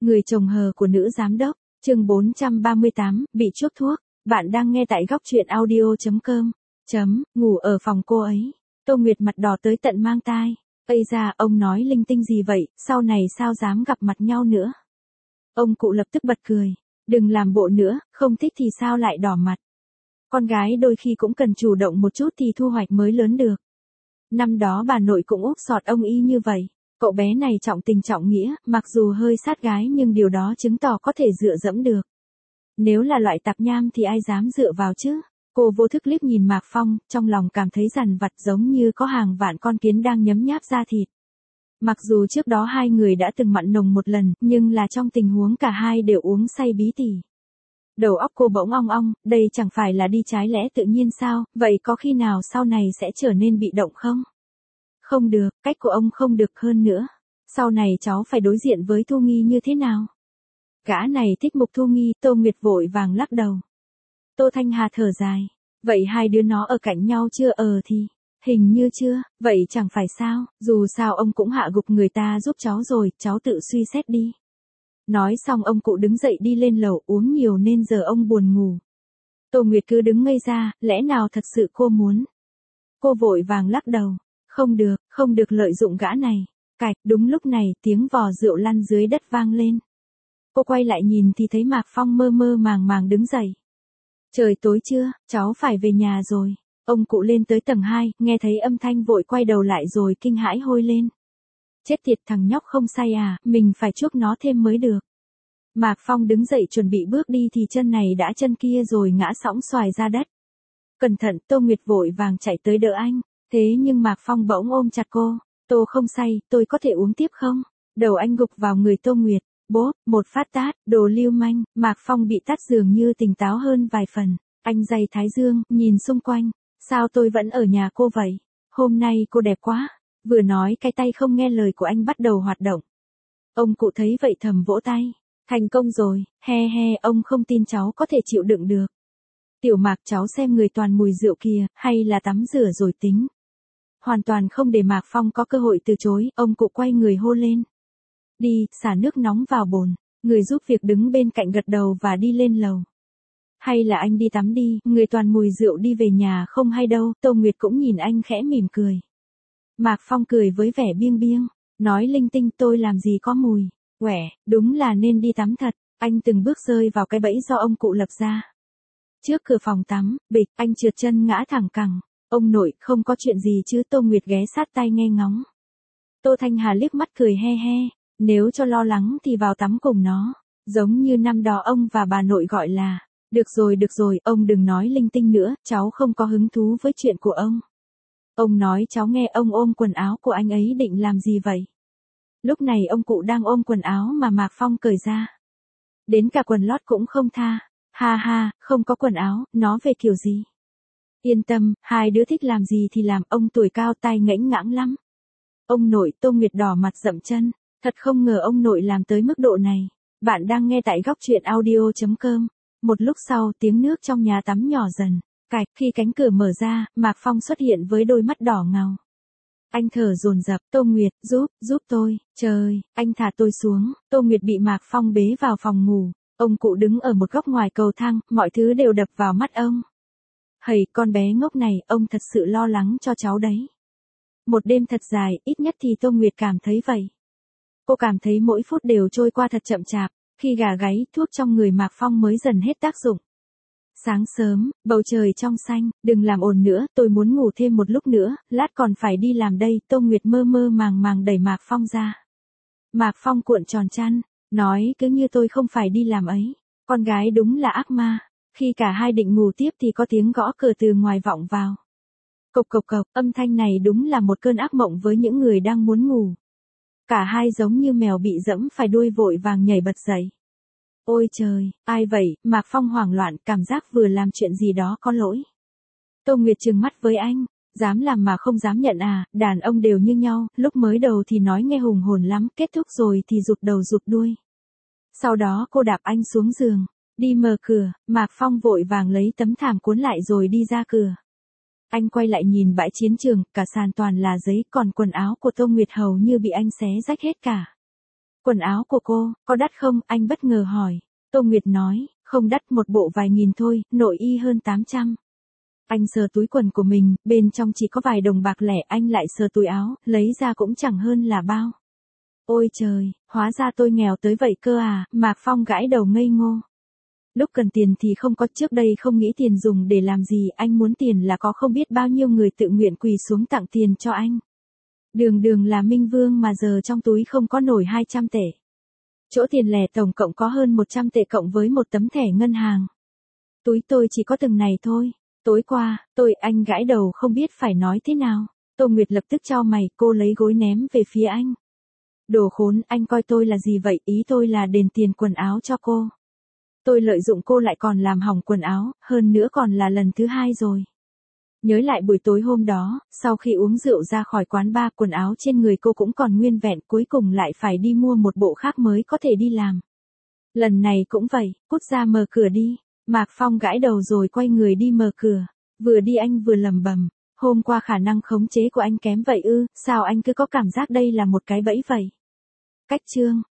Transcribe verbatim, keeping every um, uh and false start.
Người chồng hờ của nữ giám đốc, chương bốn trăm ba mươi tám, bị chuốc thuốc. Bạn đang nghe tại góc truyện audio.com. Chấm, ngủ ở phòng cô ấy. Tô Nguyệt mặt đỏ tới tận mang tai. Ây da, ông nói linh tinh gì vậy, sau này sao dám gặp mặt nhau nữa. Ông cụ lập tức bật cười. Đừng làm bộ nữa, không thích thì sao lại đỏ mặt. Con gái đôi khi cũng cần chủ động một chút thì thu hoạch mới lớn được. Năm đó bà nội cũng úp sọt ông y như vậy. Cậu bé này trọng tình trọng nghĩa, mặc dù hơi sát gái nhưng điều đó chứng tỏ có thể dựa dẫm được. Nếu là loại tạp nham thì ai dám dựa vào chứ? Cô vô thức liếc nhìn Mạc Phong, trong lòng cảm thấy dằn vặt giống như có hàng vạn con kiến đang nhấm nháp da thịt. Mặc dù trước đó hai người đã từng mặn nồng một lần, nhưng là trong tình huống cả hai đều uống say bí tỉ. Đầu óc cô bỗng ong ong, đây chẳng phải là đi trái lẽ tự nhiên sao, vậy có khi nào sau này sẽ trở nên bị động không? Không được, cách của ông không được hơn nữa. Sau này cháu phải đối diện với Thu Nghi như thế nào? Gã này thích Mục Thu Nghi, Tô Nguyệt vội vàng lắc đầu. Tô Thanh Hà thở dài. Vậy hai đứa nó ở cạnh nhau chưa? Ờ thì, hình như chưa, vậy chẳng phải sao, dù sao ông cũng hạ gục người ta giúp cháu rồi, cháu tự suy xét đi. Nói xong ông cụ đứng dậy đi lên lầu, uống nhiều nên giờ ông buồn ngủ. Tô Nguyệt cứ đứng ngây ra, lẽ nào thật sự cô muốn? Cô vội vàng lắc đầu. Không được, không được lợi dụng gã này. Cạch, đúng lúc này tiếng vò rượu lăn dưới đất vang lên. Cô quay lại nhìn thì thấy Mạc Phong mơ mơ màng màng đứng dậy. Trời tối chưa, cháu phải về nhà rồi. Ông cụ lên tới tầng hai, nghe thấy âm thanh vội quay đầu lại rồi kinh hãi hôi lên. Chết tiệt, thằng nhóc không say à, mình phải chuốc nó thêm mới được. Mạc Phong đứng dậy chuẩn bị bước đi thì chân này đã chân kia rồi ngã sõng xoài ra đất. Cẩn thận, Tô Nguyệt vội vàng chạy tới đỡ anh. Thế nhưng Mạc Phong bỗng ôm chặt cô. Tô không say, tôi có thể uống tiếp không? Đầu anh gục vào người Tô Nguyệt. Bốp, một phát tát, đồ lưu manh. Mạc Phong bị tát dường như tỉnh táo hơn vài phần. Anh day thái dương, nhìn xung quanh. Sao tôi vẫn ở nhà cô vậy? Hôm nay cô đẹp quá. Vừa nói cái tay không nghe lời của anh bắt đầu hoạt động. Ông cụ thấy vậy thầm vỗ tay. Thành công rồi, he he, ông không tin cháu có thể chịu đựng được. Tiểu Mạc, cháu xem người toàn mùi rượu kìa, hay là tắm rửa rồi tính. Hoàn toàn không để Mạc Phong có cơ hội từ chối, ông cụ quay người hô lên. Đi, xả nước nóng vào bồn. Người giúp việc đứng bên cạnh gật đầu và đi lên lầu. Hay là anh đi tắm đi, người toàn mùi rượu đi về nhà không hay đâu. Tô Nguyệt cũng nhìn anh khẽ mỉm cười. Mạc Phong cười với vẻ biêng biêng, nói linh tinh, tôi làm gì có mùi. Quẻ, đúng là nên đi tắm thật. Anh từng bước rơi vào cái bẫy do ông cụ lập ra. Trước cửa phòng tắm, bịch, anh trượt chân ngã thẳng cẳng. Ông nội, không có chuyện gì chứ? Tô Nguyệt ghé sát tai nghe ngóng. Tô Thanh Hà liếc mắt cười he he, nếu cho lo lắng thì vào tắm cùng nó. Giống như năm đó ông và bà nội gọi là, được rồi được rồi, ông đừng nói linh tinh nữa, cháu không có hứng thú với chuyện của ông. Ông nói cháu nghe, ông ôm quần áo của anh ấy định làm gì vậy? Lúc này ông cụ đang ôm quần áo mà Mạc Phong cởi ra. Đến cả quần lót cũng không tha. Ha ha, không có quần áo, nó về kiểu gì? Yên tâm, hai đứa thích làm gì thì làm, ông tuổi cao tai ngãnh ngãng lắm. Ông nội, Tô Nguyệt đỏ mặt dậm chân, thật không ngờ ông nội làm tới mức độ này. Bạn đang nghe tại góc truyện audio.com. Một lúc sau tiếng nước trong nhà tắm nhỏ dần. Cạch, khi cánh cửa mở ra, Mạc Phong xuất hiện với đôi mắt đỏ ngầu. Anh thở dồn dập, Tô Nguyệt, giúp, giúp tôi, trời, anh thả tôi xuống. Tô Nguyệt bị Mạc Phong bế vào phòng ngủ. Ông cụ đứng ở một góc ngoài cầu thang, mọi thứ đều đập vào mắt ông. Hầy, con bé ngốc này, ông thật sự lo lắng cho cháu đấy. Một đêm thật dài, ít nhất thì Tô Nguyệt cảm thấy vậy. Cô cảm thấy mỗi phút đều trôi qua thật chậm chạp, khi gà gáy, thuốc trong người Mạc Phong mới dần hết tác dụng. Sáng sớm, bầu trời trong xanh, đừng làm ồn nữa, tôi muốn ngủ thêm một lúc nữa, lát còn phải đi làm đây. Tô Nguyệt mơ mơ màng màng đẩy Mạc Phong ra. Mạc Phong cuộn tròn chăn, nói cứ như tôi không phải đi làm ấy. Con gái đúng là ác ma. Khi cả hai định ngủ tiếp thì có tiếng gõ cửa từ ngoài vọng vào. Cộc cộc cộc, âm thanh này đúng là một cơn ác mộng với những người đang muốn ngủ. Cả hai giống như mèo bị dẫm phải đuôi vội vàng nhảy bật dậy. Ôi trời, ai vậy? Mạc Phong hoảng loạn, cảm giác vừa làm chuyện gì đó có lỗi. Tô Nguyệt trừng mắt với anh, dám làm mà không dám nhận à, đàn ông đều như nhau, lúc mới đầu thì nói nghe hùng hồn lắm, kết thúc rồi thì rụt đầu rụt đuôi. Sau đó cô đạp anh xuống giường, đi mở cửa, Mạc Phong vội vàng lấy tấm thảm cuốn lại rồi đi ra cửa. Anh quay lại nhìn bãi chiến trường, cả sàn toàn là giấy, còn quần áo của Tô Nguyệt hầu như bị anh xé rách hết cả. Quần áo của cô, có đắt không? Anh bất ngờ hỏi. Tô Nguyệt nói, không đắt, một bộ vài nghìn thôi, nội y hơn tám trăm. Anh sờ túi quần của mình, bên trong chỉ có vài đồng bạc lẻ, anh lại sờ túi áo, lấy ra cũng chẳng hơn là bao. Ôi trời, hóa ra tôi nghèo tới vậy cơ à, Mạc Phong gãi đầu ngây ngô. Lúc cần tiền thì không có, trước đây không nghĩ tiền dùng để làm gì, anh muốn tiền là có, không biết bao nhiêu người tự nguyện quỳ xuống tặng tiền cho anh. Đường đường là minh vương mà giờ trong túi không có nổi hai trăm tệ. Chỗ tiền lẻ tổng cộng có hơn một trăm tệ cộng với một tấm thẻ ngân hàng. Túi tôi chỉ có từng này thôi. Tối qua, tôi, anh gãi đầu không biết phải nói thế nào. Tô Nguyệt lập tức chau mày, cô lấy gối ném về phía anh. Đồ khốn, anh coi tôi là gì vậy? Ý tôi là đền tiền quần áo cho cô. Tôi lợi dụng cô lại còn làm hỏng quần áo, hơn nữa còn là lần thứ hai rồi. Nhớ lại buổi tối hôm đó, sau khi uống rượu ra khỏi quán bar, quần áo trên người cô cũng còn nguyên vẹn, cuối cùng lại phải đi mua một bộ khác mới có thể đi làm. Lần này cũng vậy, cút ra mở cửa đi. Mạc Phong gãi đầu rồi quay người đi mở cửa. Vừa đi anh vừa lẩm bẩm, hôm qua khả năng khống chế của anh kém vậy ư, sao anh cứ có cảm giác đây là một cái bẫy vậy? Cách chương